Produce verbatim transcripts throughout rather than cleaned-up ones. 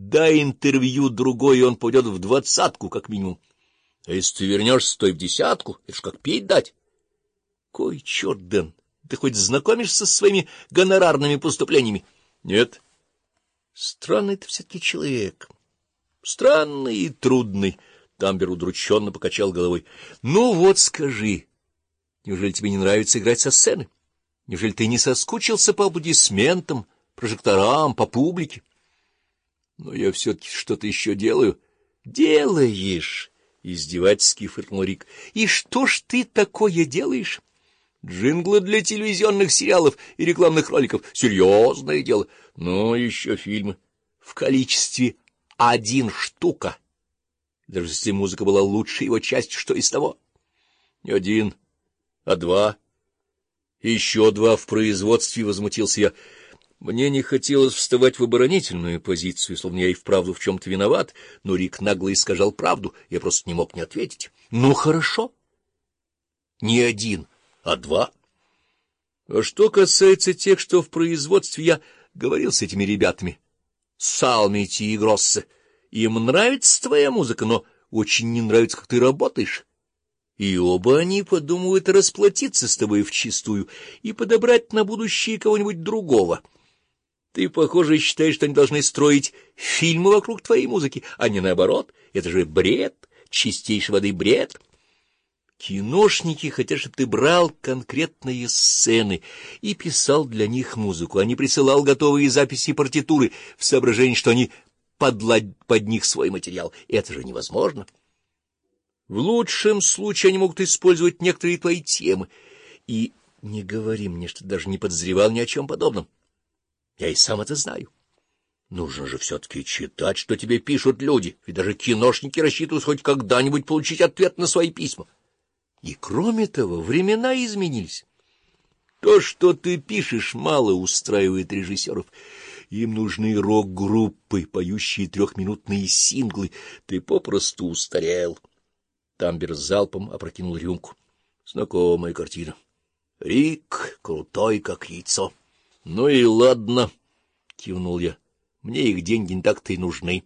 Дай интервью другой, и он пойдет в двадцатку, как минимум. А если ты вернешься, то и в десятку. Это ж как пить дать. Кой черт, Дэн, ты хоть знакомишься со своими гонорарными поступлениями? Нет. Странный ты все-таки человек. Странный и трудный. Тамбер удрученно покачал головой. Ну вот скажи, неужели тебе не нравится играть со сцены? Неужели ты не соскучился по аплодисментам, прожекторам, по публике? Но я все-таки что-то еще делаю. Делаешь, издевательски фыркнул Рик. И что ж ты такое делаешь? Джинглы для телевизионных сериалов и рекламных роликов. Серьезное дело. Но еще фильмы. В количестве один штука. Даже если музыка была лучшей его частью, что из того? Не один, а два. Еще два в производстве, возмутился я. Мне не хотелось вставать в оборонительную позицию, словно я и вправду в чем-то виноват, но Рик нагло искажал правду, я просто не мог не ответить. Ну, хорошо. Не один, а два. А что касается тех, что в производстве, я говорил с этими ребятами, Салмити и Гроссе. Им нравится твоя музыка, но очень не нравится, как ты работаешь. И оба они подумают расплатиться с тобой вчистую и подобрать на будущее кого-нибудь другого. Ты, похоже, считаешь, что они должны строить фильмы вокруг твоей музыки, а не наоборот. Это же бред, чистейшей воды бред. Киношники хотят, чтобы ты брал конкретные сцены и писал для них музыку, а не присылал готовые записи партитуры в соображении, что они подладят под них свой материал. Это же невозможно. В лучшем случае они могут использовать некоторые твои темы. И не говори мне, что ты даже не подозревал ни о чем подобном. Я и сам это знаю. Нужно же все-таки читать, что тебе пишут люди, ведь даже киношники рассчитывают хоть когда-нибудь получить ответ на свои письма. И кроме того, времена изменились. То, что ты пишешь, мало устраивает режиссеров. Им нужны рок-группы, поющие трехминутные синглы. Ты попросту устарел. Тамбер залпом опрокинул рюмку. Знакомая картина. Рик крутой, как яйцо. — Ну и ладно, — кивнул я. — Мне их деньги не так-то и нужны.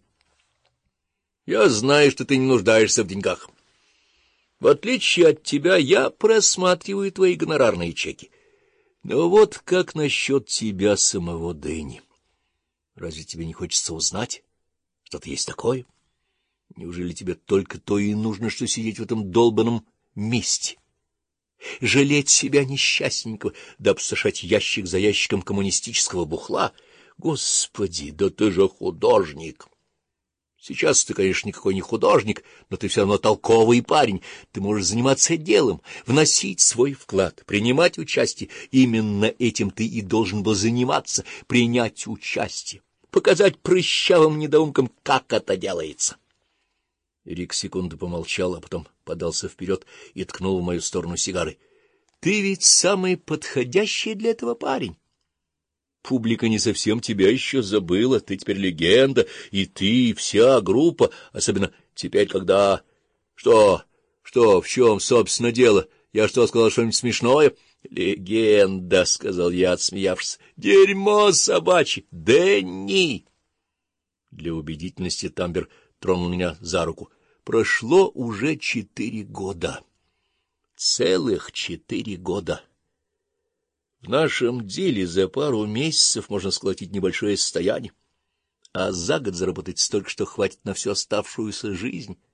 Я знаю, что ты не нуждаешься в деньгах. В отличие от тебя, я просматриваю твои гонорарные чеки. Но вот как насчет тебя самого, Дэнни? Разве тебе не хочется узнать, что-то есть такое? Неужели тебе только то и нужно, что сидеть в этом долбанном месте? Жалеть себя несчастненького, да обсушать ящик за ящиком коммунистического бухла? Господи, да ты же художник! Сейчас ты, конечно, никакой не художник, но ты все равно толковый парень. Ты можешь заниматься делом, вносить свой вклад, принимать участие. Именно этим ты и должен был заниматься, принять участие, показать прыщавым недоумкам, как это делается. Рик секунду помолчал, а потом подался вперед и ткнул в мою сторону сигарой. — Ты ведь самый подходящий для этого парень. Публика не совсем тебя еще забыла, ты теперь легенда, и ты, и вся группа, особенно теперь, когда... Что? Что? В чем, собственно, дело? Я что, сказал что-нибудь смешное? — Легенда, — сказал я, отсмеявшись. — Дерьмо собачье! Дэнни! Для убедительности Тамбер тронул меня за руку. Прошло уже четыре года. Целых четыре года. В нашем деле за пару месяцев можно сколотить небольшое состояние, а за год заработать столько, что хватит на всю оставшуюся жизнь.